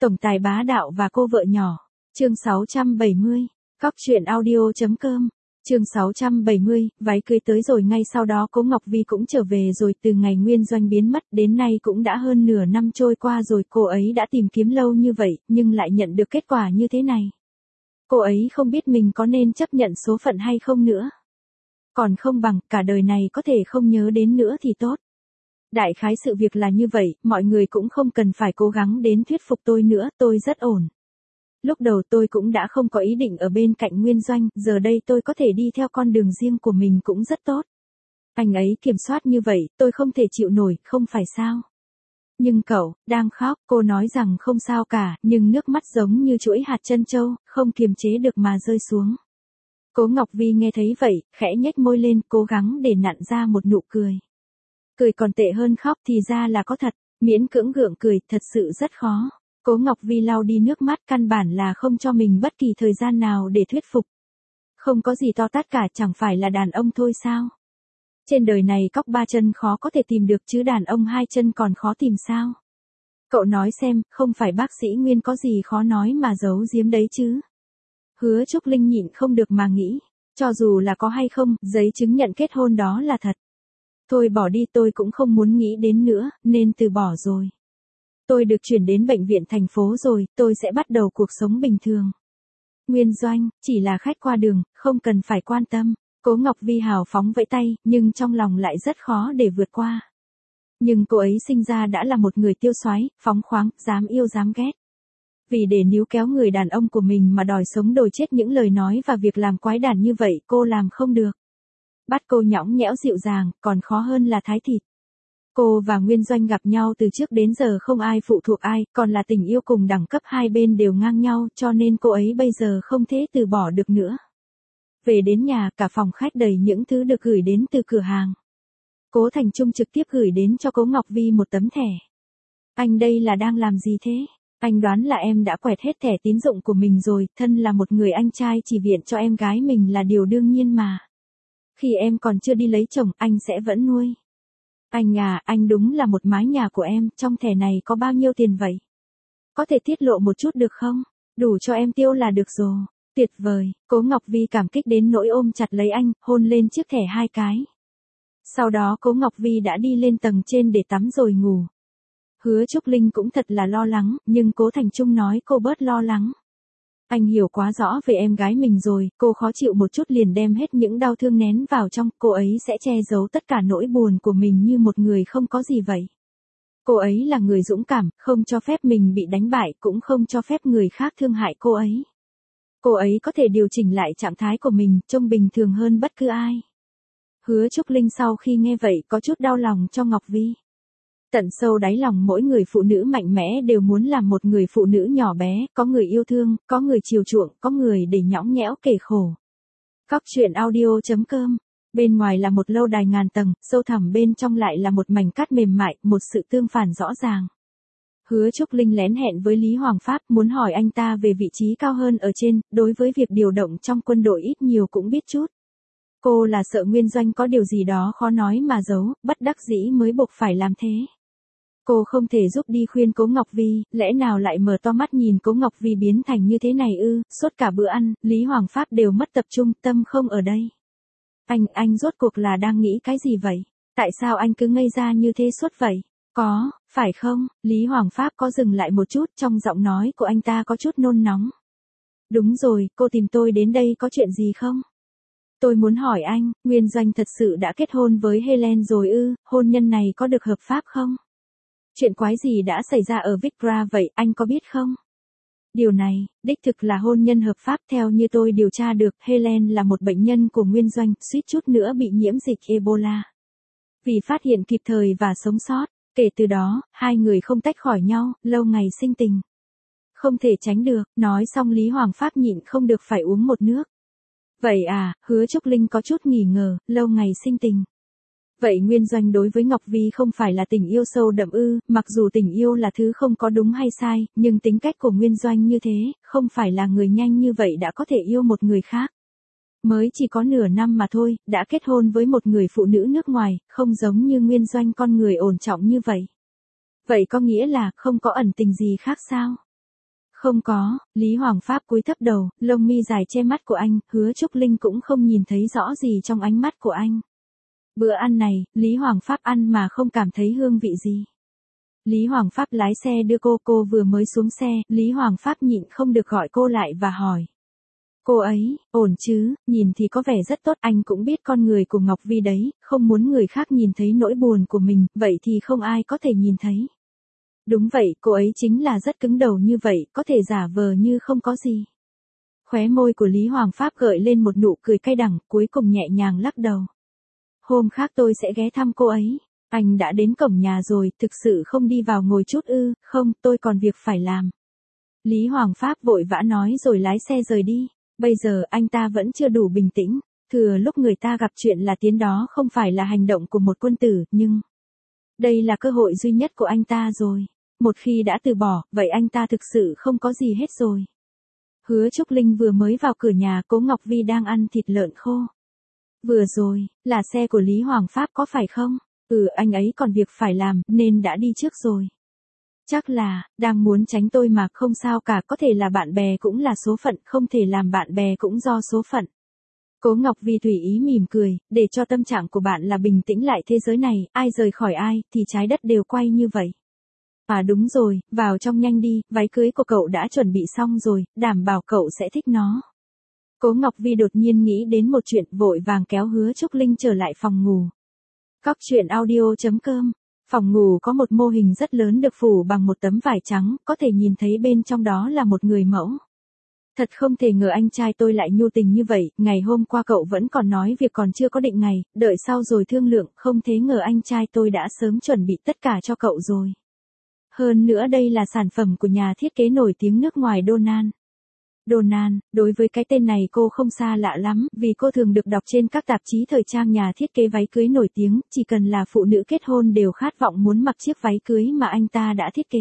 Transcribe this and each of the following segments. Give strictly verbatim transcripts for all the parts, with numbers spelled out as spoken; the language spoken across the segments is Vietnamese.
Tổng tài bá đạo và cô vợ nhỏ. Chương sáu trăm bảy mươi. Cóc truyện audio chấm com. Chương sáu trăm bảy mươi, váy cưới tới rồi, ngay sau đó Cố Ngọc Vi cũng trở về rồi. Từ ngày Nguyên Doanh biến mất đến nay cũng đã hơn nửa năm trôi qua rồi. Cô ấy đã tìm kiếm lâu như vậy nhưng lại nhận được kết quả như thế này. Cô ấy không biết mình có nên chấp nhận số phận hay không nữa. Còn không bằng cả đời này có thể không nhớ đến nữa thì tốt. Đại khái sự việc là như vậy, mọi người cũng không cần phải cố gắng đến thuyết phục tôi nữa, tôi rất ổn. Lúc đầu tôi cũng đã không có ý định ở bên cạnh Nguyên Doanh, giờ đây tôi có thể đi theo con đường riêng của mình cũng rất tốt. Anh ấy kiểm soát như vậy, tôi không thể chịu nổi, không phải sao? Nhưng cậu, đang khóc, cô nói rằng không sao cả, nhưng nước mắt giống như chuỗi hạt trân châu, không kiềm chế được mà rơi xuống. Cố Ngọc Vi nghe thấy vậy, khẽ nhếch môi lên, cố gắng để nặn ra một nụ cười. Cười còn tệ hơn khóc thì ra là có thật, miễn cưỡng gượng cười, thật sự rất khó. Cố Ngọc Vi lau đi nước mắt, căn bản là không cho mình bất kỳ thời gian nào để thuyết phục. Không có gì to tát cả, chẳng phải là đàn ông thôi sao? Trên đời này cóc ba chân khó có thể tìm được chứ đàn ông hai chân còn khó tìm sao? Cậu nói xem, không phải bác sĩ Nguyên có gì khó nói mà giấu giếm đấy chứ? Hứa Trúc Linh nhịn không được mà nghĩ, cho dù là có hay không, giấy chứng nhận kết hôn đó là thật. Thôi bỏ đi, tôi cũng không muốn nghĩ đến nữa, nên từ bỏ rồi. Tôi được chuyển đến bệnh viện thành phố rồi, tôi sẽ bắt đầu cuộc sống bình thường. Nguyên Doanh, chỉ là khách qua đường, không cần phải quan tâm. Cố Ngọc Vi hào phóng vẫy tay, nhưng trong lòng lại rất khó để vượt qua. Nhưng cô ấy sinh ra đã là một người tiêu xoái, phóng khoáng, dám yêu dám ghét. Vì để níu kéo người đàn ông của mình mà đòi sống đòi chết những lời nói và việc làm quái đản như vậy, cô làm không được. Bắt cô nhõng nhẽo dịu dàng, còn khó hơn là thái thịt. Cô và Nguyên Doanh gặp nhau từ trước đến giờ không ai phụ thuộc ai, còn là tình yêu cùng đẳng cấp, hai bên đều ngang nhau, cho nên cô ấy bây giờ không thể từ bỏ được nữa. Về đến nhà, cả phòng khách đầy những thứ được gửi đến từ cửa hàng. Cố Thành Trung trực tiếp gửi đến cho Cố Ngọc Vi một tấm thẻ. Anh đây là đang làm gì thế? Anh đoán là em đã quẹt hết thẻ tín dụng của mình rồi, thân là một người anh trai chỉ viện cho em gái mình là điều đương nhiên mà. Khi em còn chưa đi lấy chồng, anh sẽ vẫn nuôi. Anh à, anh đúng là một mái nhà của em, trong thẻ này có bao nhiêu tiền vậy? Có thể tiết lộ một chút được không? Đủ cho em tiêu là được rồi. Tuyệt vời, Cố Ngọc Vi cảm kích đến nỗi ôm chặt lấy anh, hôn lên chiếc thẻ hai cái. Sau đó Cố Ngọc Vi đã đi lên tầng trên để tắm rồi ngủ. Hứa Trúc Linh cũng thật là lo lắng, nhưng Cố Thành Trung nói cô bớt lo lắng. Anh hiểu quá rõ về em gái mình rồi, cô khó chịu một chút liền đem hết những đau thương nén vào trong, cô ấy sẽ che giấu tất cả nỗi buồn của mình như một người không có gì vậy. Cô ấy là người dũng cảm, không cho phép mình bị đánh bại, cũng không cho phép người khác thương hại cô ấy. Cô ấy có thể điều chỉnh lại trạng thái của mình, trông bình thường hơn bất cứ ai. Hứa Trúc Linh sau khi nghe vậy có chút đau lòng cho Ngọc Vi. Tận sâu đáy lòng mỗi người phụ nữ mạnh mẽ đều muốn làm một người phụ nữ nhỏ bé, có người yêu thương, có người chiều chuộng, có người để nhõng nhẽo kể khổ. Cóc truyện audio chấm com. Bên ngoài là một lâu đài ngàn tầng, sâu thẳm bên trong lại là một mảnh cát mềm mại, một sự tương phản rõ ràng. Hứa Trúc Linh lén hẹn với Lý Hoàng Pháp, muốn hỏi anh ta về vị trí cao hơn ở trên, đối với việc điều động trong quân đội ít nhiều cũng biết chút. Cô là sợ Nguyên Doanh có điều gì đó khó nói mà giấu, bất đắc dĩ mới buộc phải làm thế. Cô không thể giúp đi khuyên Cố Ngọc Vi, lẽ nào lại mở to mắt nhìn Cố Ngọc Vi biến thành như thế này ư? Suốt cả bữa ăn, Lý Hoàng Pháp đều mất tập trung, tâm không ở đây. Anh, anh rốt cuộc là đang nghĩ cái gì vậy? Tại sao anh cứ ngây ra như thế suốt vậy? Có, phải không? Lý Hoàng Pháp có dừng lại một chút, trong giọng nói của anh ta có chút nôn nóng. Đúng rồi, cô tìm tôi đến đây có chuyện gì không? Tôi muốn hỏi anh, Nguyên Doanh thật sự đã kết hôn với Helen rồi ư? Hôn nhân này có được hợp pháp không? Chuyện quái gì đã xảy ra ở Vigra vậy, anh có biết không? Điều này, đích thực là hôn nhân hợp pháp theo như tôi điều tra được, Helen là một bệnh nhân của Nguyên Doanh, suýt chút nữa bị nhiễm dịch Ebola. Vì phát hiện kịp thời và sống sót, kể từ đó, hai người không tách khỏi nhau, lâu ngày sinh tình. Không thể tránh được, nói xong Lý Hoàng Pháp nhịn không được phải uống một nước. Vậy à, Hứa Trúc Linh có chút nghi ngờ, lâu ngày sinh tình. Vậy Nguyên Doanh đối với Ngọc Vi không phải là tình yêu sâu đậm ư? Mặc dù tình yêu là thứ không có đúng hay sai, nhưng tính cách của Nguyên Doanh như thế, không phải là người nhanh như vậy đã có thể yêu một người khác. Mới chỉ có nửa năm mà thôi, đã kết hôn với một người phụ nữ nước ngoài, không giống như Nguyên Doanh con người ổn trọng như vậy. Vậy có nghĩa là không có ẩn tình gì khác sao? Không có, Lý Hoàng Pháp cúi thấp đầu, lông mi dài che mắt của anh, Hứa Trúc Linh cũng không nhìn thấy rõ gì trong ánh mắt của anh. Bữa ăn này, Lý Hoàng Pháp ăn mà không cảm thấy hương vị gì. Lý Hoàng Pháp lái xe đưa cô, cô vừa mới xuống xe, Lý Hoàng Pháp nhịn không được gọi cô lại và hỏi. Cô ấy, ổn chứ, nhìn thì có vẻ rất tốt, anh cũng biết con người của Ngọc Vi đấy, không muốn người khác nhìn thấy nỗi buồn của mình, vậy thì không ai có thể nhìn thấy. Đúng vậy, cô ấy chính là rất cứng đầu như vậy, có thể giả vờ như không có gì. Khóe môi của Lý Hoàng Pháp gợi lên một nụ cười cay đắng, cuối cùng nhẹ nhàng lắc đầu. Hôm khác tôi sẽ ghé thăm cô ấy. Anh đã đến cổng nhà rồi, thực sự không đi vào ngồi chút ư? Không, tôi còn việc phải làm. Lý Hoàng Pháp vội vã nói rồi lái xe rời đi. Bây giờ anh ta vẫn chưa đủ bình tĩnh. Thừa lúc người ta gặp chuyện là tiến đó không phải là hành động của một quân tử, nhưng đây là cơ hội duy nhất của anh ta rồi. Một khi đã từ bỏ, vậy anh ta thực sự không có gì hết rồi. Hứa Trúc Linh vừa mới vào cửa nhà, Cố Ngọc Vi đang ăn thịt lợn khô. Vừa rồi, là xe của Lý Hoàng Pháp có phải không? Ừ, anh ấy còn việc phải làm, nên đã đi trước rồi. Chắc là, đang muốn tránh tôi mà, không sao cả, có thể là bạn bè cũng là số phận, không thể làm bạn bè cũng do số phận. Cố Ngọc Vi tùy ý mỉm cười, để cho tâm trạng của bạn là bình tĩnh lại, thế giới này, ai rời khỏi ai, thì trái đất đều quay như vậy. À đúng rồi, vào trong nhanh đi, váy cưới của cậu đã chuẩn bị xong rồi, đảm bảo cậu sẽ thích nó. Cố Ngọc Vi đột nhiên nghĩ đến một chuyện, vội vàng kéo Hứa Trúc Linh trở lại phòng ngủ. Cóc truyện audio chấm com. Phòng ngủ có một mô hình rất lớn được phủ bằng một tấm vải trắng, có thể nhìn thấy bên trong đó là một người mẫu. Thật không thể ngờ anh trai tôi lại nhu tình như vậy, ngày hôm qua cậu vẫn còn nói việc còn chưa có định ngày, đợi sau rồi thương lượng, không thế ngờ anh trai tôi đã sớm chuẩn bị tất cả cho cậu rồi. Hơn nữa đây là sản phẩm của nhà thiết kế nổi tiếng nước ngoài Donan. Donan, đối với cái tên này cô không xa lạ lắm, vì cô thường được đọc trên các tạp chí thời trang nhà thiết kế váy cưới nổi tiếng, chỉ cần là phụ nữ kết hôn đều khát vọng muốn mặc chiếc váy cưới mà anh ta đã thiết kế.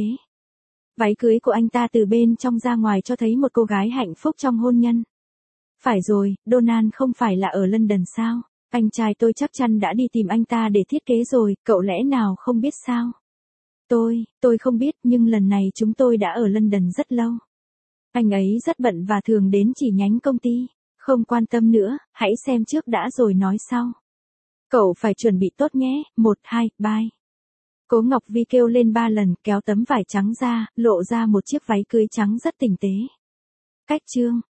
Váy cưới của anh ta từ bên trong ra ngoài cho thấy một cô gái hạnh phúc trong hôn nhân. Phải rồi, Donan không phải là ở London sao? Anh trai tôi chắc chắn đã đi tìm anh ta để thiết kế rồi, cậu lẽ nào không biết sao? Tôi, tôi không biết, nhưng lần này chúng tôi đã ở London rất lâu. Anh ấy rất bận và thường đến chỉ nhánh công ty. Không quan tâm nữa, hãy xem trước đã rồi nói sau. Cậu phải chuẩn bị tốt nhé, một, hai, bye. Cố Ngọc Vi kêu lên ba lần, kéo tấm vải trắng ra, lộ ra một chiếc váy cưới trắng rất tinh tế. Cách chương.